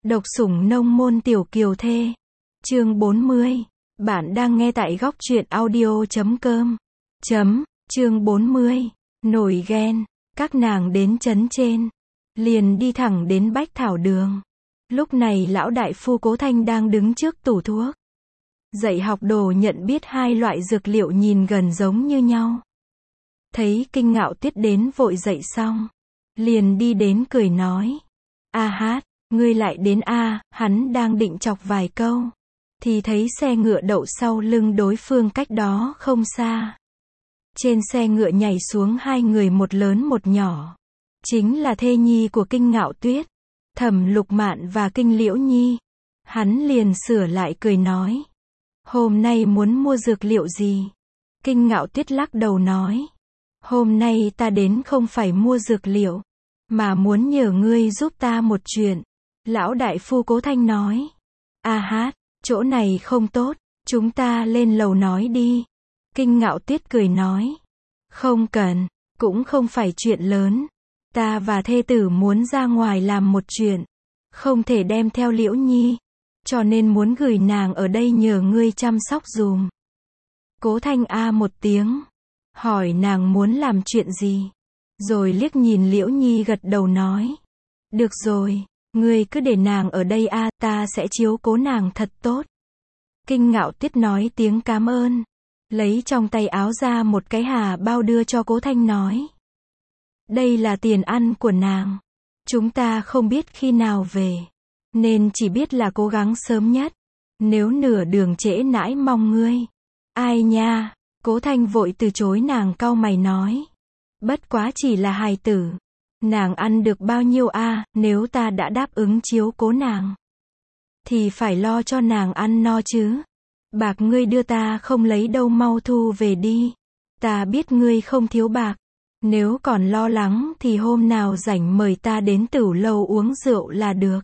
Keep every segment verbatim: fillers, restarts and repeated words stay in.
Độc sủng nông môn tiểu kiều thê. Chương bốn mươi. Bạn đang nghe tại góc truyện audio chấm com. Chấm, chương bốn mươi. Nổi ghen. Các nàng đến trấn trên. Liền đi thẳng đến Bách Thảo Đường. Lúc này lão đại phu Cố Thanh đang đứng trước tủ thuốc. Dạy học đồ nhận biết hai loại dược liệu nhìn gần giống như nhau. Thấy Kinh Ngạo Tuyết đến vội dậy xong. Liền đi đến cười nói. A hát, ngươi lại đến a, hắn đang định chọc vài câu. Thì thấy xe ngựa đậu sau lưng đối phương cách đó không xa. Trên xe ngựa nhảy xuống hai người một lớn một nhỏ. Chính là thê nhi của Kinh Ngạo Tuyết, Thẩm Lục Mạn và Kinh Liễu Nhi. Hắn liền sửa lại cười nói. Hôm nay muốn mua dược liệu gì? Kinh Ngạo Tuyết lắc đầu nói. Hôm nay ta đến không phải mua dược liệu, mà muốn nhờ ngươi giúp ta một chuyện. Lão đại phu Cố Thanh nói. A hát, chỗ này không tốt, chúng ta lên lầu nói đi. Kinh Ngạo Tuyết cười nói. Không cần, cũng không phải chuyện lớn. Ta và thê tử muốn ra ngoài làm một chuyện, không thể đem theo Liễu Nhi, cho nên muốn gửi nàng ở đây nhờ ngươi chăm sóc dùm. Cố Thanh a một tiếng, hỏi nàng muốn làm chuyện gì, rồi liếc nhìn Liễu Nhi gật đầu nói. Được rồi, ngươi cứ để nàng ở đây a, ta sẽ chiếu cố nàng thật tốt. Kinh Ngạo Tuyết nói tiếng cảm ơn, lấy trong tay áo ra một cái hà bao đưa cho Cố Thanh nói. Đây là tiền ăn của nàng. Chúng ta không biết khi nào về, nên chỉ biết là cố gắng sớm nhất. Nếu nửa đường trễ nãi mong ngươi. Ai nha, Cố Thanh vội từ chối nàng cau mày nói. Bất quá chỉ là hài tử. Nàng ăn được bao nhiêu a, nếu ta đã đáp ứng chiếu cố nàng, thì phải lo cho nàng ăn no chứ. Bạc ngươi đưa ta không lấy đâu, mau thu về đi. Ta biết ngươi không thiếu bạc. Nếu còn lo lắng thì hôm nào rảnh mời ta đến Tửu Lâu uống rượu là được.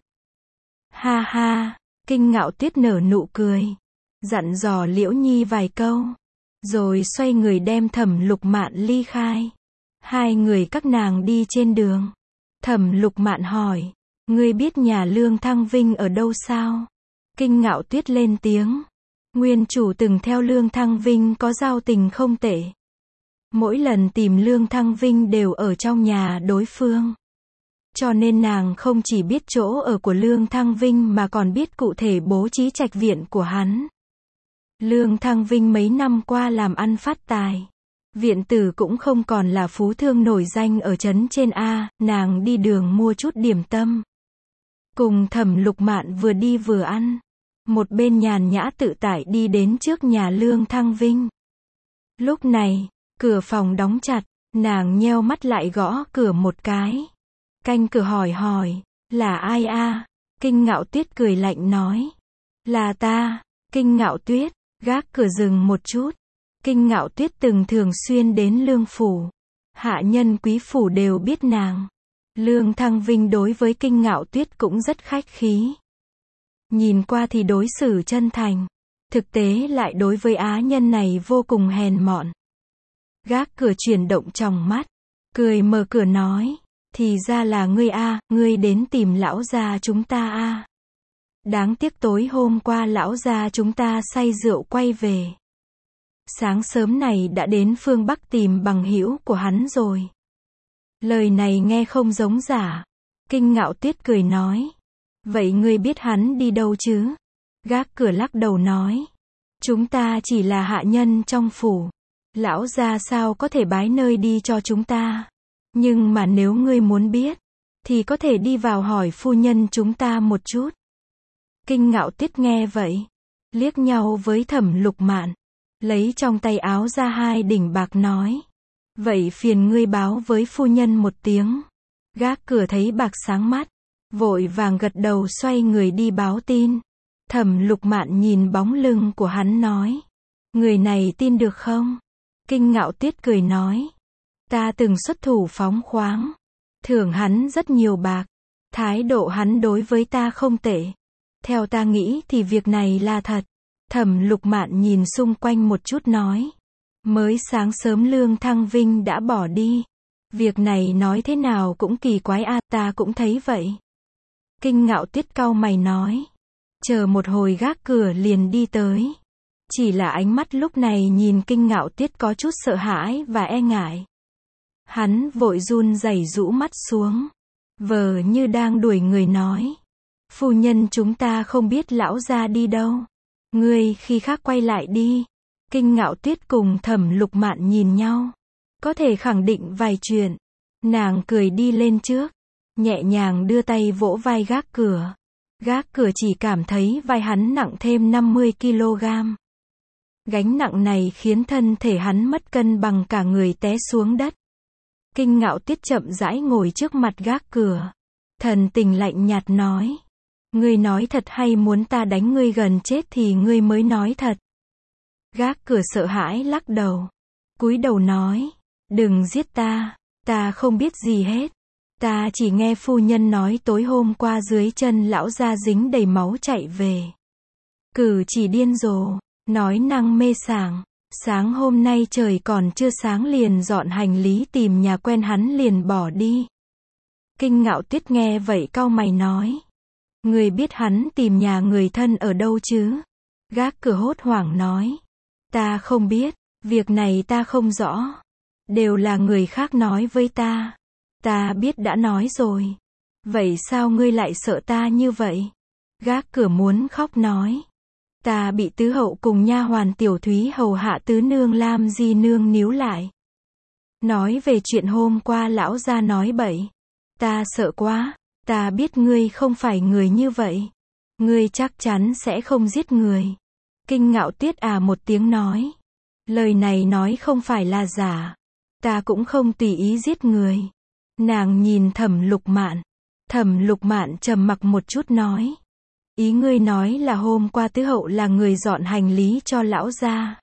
Ha ha, Kinh Ngạo Tuyết nở nụ cười, dặn dò Liễu Nhi vài câu, rồi xoay người đem Thẩm Lục Mạn ly khai. Hai người các nàng đi trên đường. Thẩm Lục Mạn hỏi, ngươi biết nhà Lương Thăng Vinh ở đâu sao? Kinh Ngạo Tuyết lên tiếng, nguyên chủ từng theo Lương Thăng Vinh có giao tình không tệ. Mỗi lần tìm Lương Thăng Vinh đều ở trong nhà đối phương. Cho nên nàng không chỉ biết chỗ ở của Lương Thăng Vinh mà còn biết cụ thể bố trí trạch viện của hắn. Lương Thăng Vinh mấy năm qua làm ăn phát tài. Viện tử cũng không còn là phú thương nổi danh ở trấn trên A, nàng đi đường mua chút điểm tâm. Cùng Thẩm Lục Mạn vừa đi vừa ăn. Một bên nhàn nhã tự tại đi đến trước nhà Lương Thăng Vinh. Lúc này, cửa phòng đóng chặt, nàng nheo mắt lại gõ cửa một cái. Canh cửa hỏi hỏi, là ai a? Kinh Ngạo Tuyết cười lạnh nói. Là ta. Kinh Ngạo Tuyết, gác cửa dừng một chút. Kinh Ngạo Tuyết từng thường xuyên đến Lương phủ. Hạ nhân quý phủ đều biết nàng. Lương Thăng Vinh đối với Kinh Ngạo Tuyết cũng rất khách khí. Nhìn qua thì đối xử chân thành, thực tế lại đối với á nhân này vô cùng hèn mọn. Gác cửa chuyển động trong mắt, cười mở cửa nói, thì ra là ngươi a, ngươi đến tìm lão gia chúng ta a. Đáng tiếc tối hôm qua lão gia chúng ta say rượu quay về. Sáng sớm này đã đến phương Bắc tìm bằng hữu của hắn rồi. Lời này nghe không giống giả. Kinh Ngạo Tuyết cười nói, vậy ngươi biết hắn đi đâu chứ? Gác cửa lắc đầu nói, chúng ta chỉ là hạ nhân trong phủ. Lão gia sao có thể bái nơi đi cho chúng ta. Nhưng mà nếu ngươi muốn biết, thì có thể đi vào hỏi phu nhân chúng ta một chút. Kinh Ngạo Tuyết nghe vậy, liếc nhau với Thẩm Lục Mạn, lấy trong tay áo ra hai đỉnh bạc nói. Vậy phiền ngươi báo với phu nhân một tiếng. Gác cửa thấy bạc sáng mắt, vội vàng gật đầu xoay người đi báo tin. Thẩm Lục Mạn nhìn bóng lưng của hắn nói. Người này tin được không? Kinh Ngạo Tuyết cười nói. Ta từng xuất thủ phóng khoáng, thưởng hắn rất nhiều bạc. Thái độ hắn đối với ta không tệ. Theo ta nghĩ thì việc này là thật. Thẩm Lục Mạn nhìn xung quanh một chút nói. Mới sáng sớm Lương Thăng Vinh đã bỏ đi. Việc này nói thế nào cũng kỳ quái a, ta cũng thấy vậy. Kinh Ngạo Tuyết cau mày nói. Chờ một hồi gác cửa liền đi tới. Chỉ là ánh mắt lúc này nhìn Kinh Ngạo Tuyết có chút sợ hãi và e ngại. Hắn vội run rẩy rũ mắt xuống. Vờ như đang đuổi người nói. Phu nhân chúng ta không biết lão gia đi đâu. Ngươi khi khác quay lại đi. Kinh Ngạo Tuyết cùng Thẩm Lục Mạn nhìn nhau. Có thể khẳng định vài chuyện. Nàng cười đi lên trước. Nhẹ nhàng đưa tay vỗ vai gác cửa. Gác cửa chỉ cảm thấy vai hắn nặng thêm năm mươi ki lô gam. Gánh nặng này khiến thân thể hắn mất cân bằng cả người té xuống đất. Kinh Ngạo Tuyết chậm rãi ngồi trước mặt gác cửa. Thần tình lạnh nhạt nói. Ngươi nói thật hay muốn ta đánh ngươi gần chết thì ngươi mới nói thật. Gác cửa sợ hãi lắc đầu. Cúi đầu nói. Đừng giết ta. Ta không biết gì hết. Ta chỉ nghe phu nhân nói tối hôm qua dưới chân lão gia dính đầy máu chạy về. Cử chỉ điên rồ. Nói năng mê sảng. Sáng hôm nay trời còn chưa sáng liền dọn hành lý tìm nhà quen hắn liền bỏ đi. Kinh Ngạo Tuyết nghe vậy cau mày nói. Người biết hắn tìm nhà người thân ở đâu chứ? Gác cửa hốt hoảng nói. Ta không biết, việc này ta không rõ. Đều là người khác nói với ta. Ta biết đã nói rồi. Vậy sao ngươi lại sợ ta như vậy? Gác cửa muốn khóc nói. Ta bị tứ hậu cùng nha hoàn Tiểu Thúy hầu hạ tứ nương Lam Di nương níu lại. Nói về chuyện hôm qua lão gia nói bậy. Ta sợ quá, ta biết ngươi không phải người như vậy. Ngươi chắc chắn sẽ không giết người. Kinh Ngạo Tuyết à một tiếng nói. Lời này nói không phải là giả. Ta cũng không tùy ý giết người. Nàng nhìn Thẩm Lục Mạn. Thẩm Lục Mạn trầm mặc một chút nói. Ý ngươi nói là hôm qua tứ hậu là người dọn hành lý cho lão gia.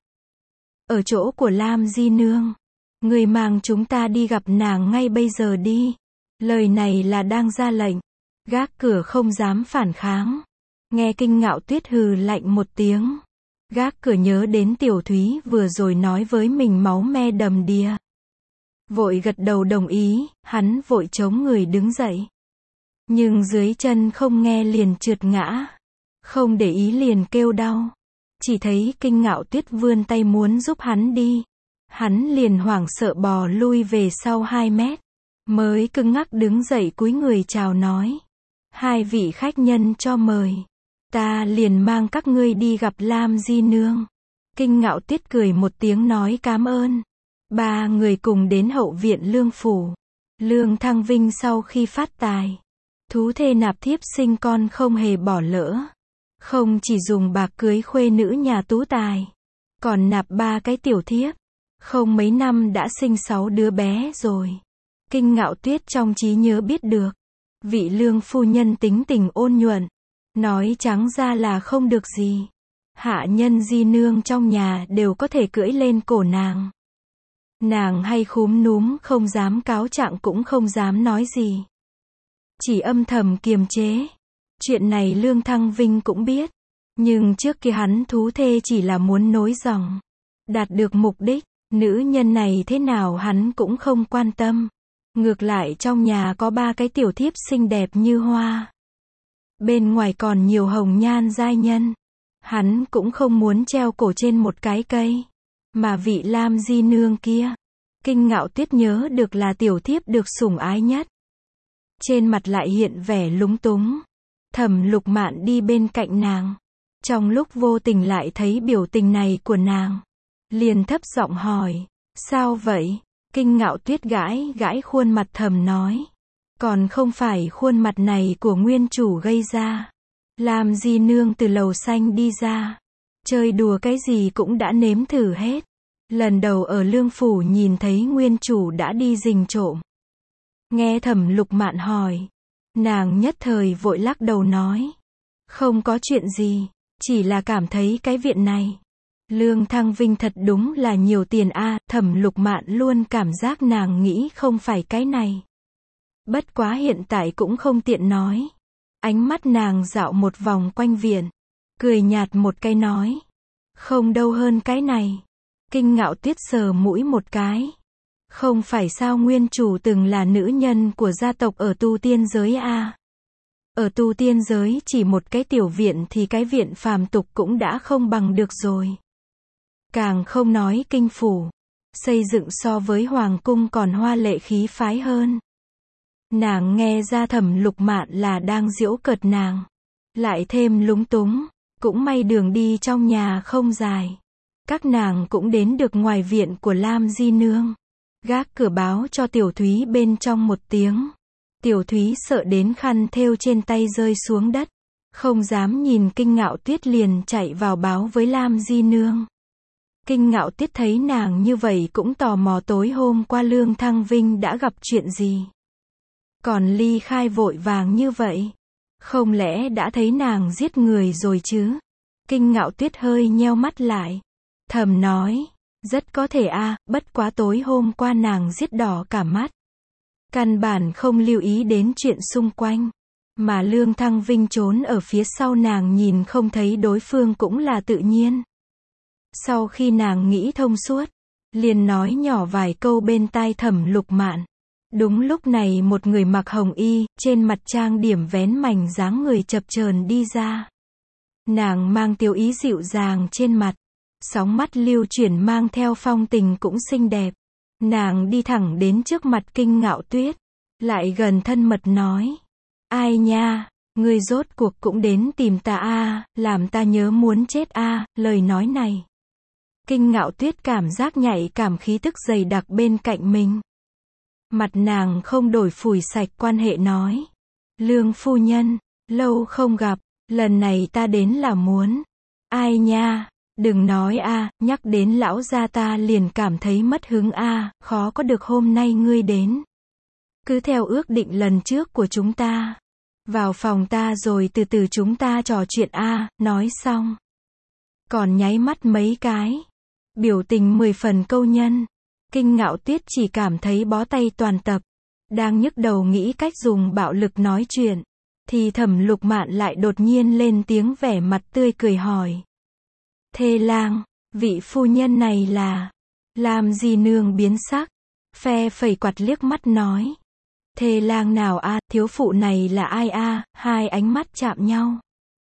Ở chỗ của Lam Di nương. Ngươi mang chúng ta đi gặp nàng ngay bây giờ đi. Lời này là đang ra lệnh. Gác cửa không dám phản kháng. Nghe Kinh Ngạo Tuyết hừ lạnh một tiếng. Gác cửa nhớ đến Tiểu Thúy vừa rồi nói với mình máu me đầm đìa. Vội gật đầu đồng ý, hắn vội chống người đứng dậy. Nhưng dưới chân không nghe liền trượt ngã. Không để ý liền kêu đau. Chỉ thấy Kinh Ngạo Tuyết vươn tay muốn giúp hắn đi. Hắn liền hoảng sợ bò lui về sau hai mét. Mới cứng ngắc đứng dậy cúi người chào nói. Hai vị khách nhân cho mời. Ta liền mang các ngươi đi gặp Lam Di nương. Kinh Ngạo Tuyết cười một tiếng nói cám ơn. Ba người cùng đến hậu viện Lương phủ. Lương Thăng Vinh sau khi phát tài. Thú thê nạp thiếp sinh con không hề bỏ lỡ. Không chỉ dùng bạc cưới khuê nữ nhà tú tài. Còn nạp ba cái tiểu thiếp. Không mấy năm đã sinh sáu đứa bé rồi. Kinh Ngạo Tuyết trong trí nhớ biết được. Vị Lương phu nhân tính tình ôn nhuận. Nói trắng ra là không được gì. Hạ nhân Di nương trong nhà đều có thể cưỡi lên cổ nàng. Nàng hay khúm núm không dám cáo trạng cũng không dám nói gì. Chỉ âm thầm kiềm chế. Chuyện này Lương Thăng Vinh cũng biết. Nhưng trước kia hắn thú thê chỉ là muốn nối dòng. Đạt được mục đích. Nữ nhân này thế nào hắn cũng không quan tâm. Ngược lại trong nhà có ba cái tiểu thiếp xinh đẹp như hoa. Bên ngoài còn nhiều hồng nhan giai nhân. Hắn cũng không muốn treo cổ trên một cái cây. Mà vị Lam Di nương kia. Kinh Ngạo Tuyết nhớ được là tiểu thiếp được sủng ái nhất. Trên mặt lại hiện vẻ lúng túng. Thẩm Lục Mạn đi bên cạnh nàng. Trong lúc vô tình lại thấy biểu tình này của nàng. Liền thấp giọng hỏi. Sao vậy? Kinh Ngạo Tuyết gãi gãi khuôn mặt thầm nói. Còn không phải khuôn mặt này của nguyên chủ gây ra. Lam Di nương từ lầu xanh đi ra. Chơi đùa cái gì cũng đã nếm thử hết. Lần đầu ở Lương phủ nhìn thấy nguyên chủ đã đi rình trộm. Nghe Thẩm Lục Mạn hỏi. Nàng nhất thời vội lắc đầu nói. Không có chuyện gì. Chỉ là cảm thấy cái viện này. Lương Thăng Vinh thật đúng là nhiều tiền a. Thẩm Lục Mạn luôn cảm giác nàng nghĩ không phải cái này. Bất quá hiện tại cũng không tiện nói. Ánh mắt nàng dạo một vòng quanh viện. Cười nhạt một cái nói. Không đâu hơn cái này. Kinh Ngạo Tuyết sờ mũi một cái. Không phải sao nguyên chủ từng là nữ nhân của gia tộc ở tu tiên giới a. Ở tu tiên giới chỉ một cái tiểu viện thì cái viện phàm tục cũng đã không bằng được rồi. Càng không nói kinh phủ, xây dựng so với hoàng cung còn hoa lệ khí phái hơn. Nàng nghe ra Thẩm Lục Mạn là đang giễu cợt nàng, lại thêm lúng túng, cũng may đường đi trong nhà không dài. Các nàng cũng đến được ngoài viện của Lam Di Nương. Gác cửa báo cho Tiểu Thúy bên trong một tiếng. Tiểu Thúy sợ đến khăn thêu trên tay rơi xuống đất, không dám nhìn Kinh Ngạo Tuyết liền chạy vào báo với Lam Di Nương. Kinh Ngạo Tuyết thấy nàng như vậy cũng tò mò tối hôm qua Lương Thăng Vinh đã gặp chuyện gì. Còn ly khai vội vàng như vậy, không lẽ đã thấy nàng giết người rồi chứ? Kinh Ngạo Tuyết hơi nheo mắt lại, thầm nói, rất có thể a, bất quá tối hôm qua nàng giết đỏ cả mắt. Căn bản không lưu ý đến chuyện xung quanh, mà Lương Thăng Vinh trốn ở phía sau nàng nhìn không thấy đối phương cũng là tự nhiên. Sau khi nàng nghĩ thông suốt, liền nói nhỏ vài câu bên tai Thẩm Lục Mạn. Đúng lúc này một người mặc hồng y, trên mặt trang điểm vén mảnh dáng người chập chờn đi ra. Nàng mang tiêu ý dịu dàng trên mặt, sóng mắt lưu chuyển mang theo phong tình cũng xinh đẹp. Nàng đi thẳng đến trước mặt Kinh Ngạo Tuyết, lại gần thân mật nói, ai nha, ngươi rốt cuộc cũng đến tìm ta a, làm ta nhớ muốn chết a. Lời nói này, Kinh Ngạo Tuyết cảm giác nhạy cảm khí tức dày đặc bên cạnh mình. Mặt nàng không đổi phủi sạch quan hệ nói, Lương phu nhân, lâu không gặp, lần này ta đến là muốn, ai nha, đừng nói a, nhắc đến lão gia ta liền cảm thấy mất hứng a, khó có được hôm nay ngươi đến. Cứ theo ước định lần trước của chúng ta, vào phòng ta rồi từ từ chúng ta trò chuyện a. Nói xong, còn nháy mắt mấy cái, biểu tình mười phần câu nhân. Kinh Ngạo Tuyết chỉ cảm thấy bó tay toàn tập, đang nhức đầu nghĩ cách dùng bạo lực nói chuyện, thì Thẩm Lục Mạn lại đột nhiên lên tiếng vẻ mặt tươi cười hỏi, thê lang, vị phu nhân này là? Lam Di Nương biến sắc, phe phẩy quạt liếc mắt nói, thê lang nào a, thiếu phụ này là ai a? Hai ánh mắt chạm nhau.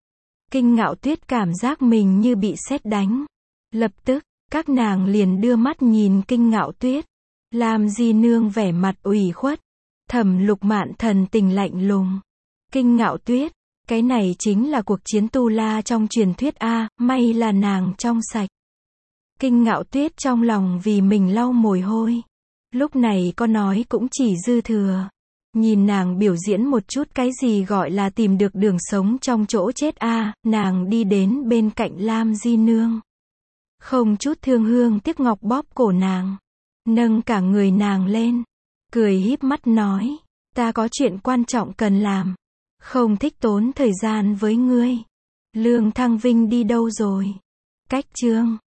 Kinh Ngạo Tuyết cảm giác mình như bị sét đánh, lập tức các nàng liền đưa mắt nhìn Kinh Ngạo Tuyết. Lam Di Nương vẻ mặt ủy khuất, Thẩm Lục Mạn thần tình lạnh lùng. Kinh Ngạo Tuyết, cái này chính là cuộc chiến tu la trong truyền thuyết a, may là nàng trong sạch. Kinh Ngạo Tuyết trong lòng vì mình lau mồ hôi, lúc này có nói cũng chỉ dư thừa. Nhìn nàng biểu diễn một chút cái gì gọi là tìm được đường sống trong chỗ chết a, nàng đi đến bên cạnh Lam Di Nương, không chút thương hương tiếc ngọc bóp cổ nàng, nâng cả người nàng lên, cười híp mắt nói, ta có chuyện quan trọng cần làm, không thích tốn thời gian với ngươi. Lương Thăng Vinh đi đâu rồi? Cách chương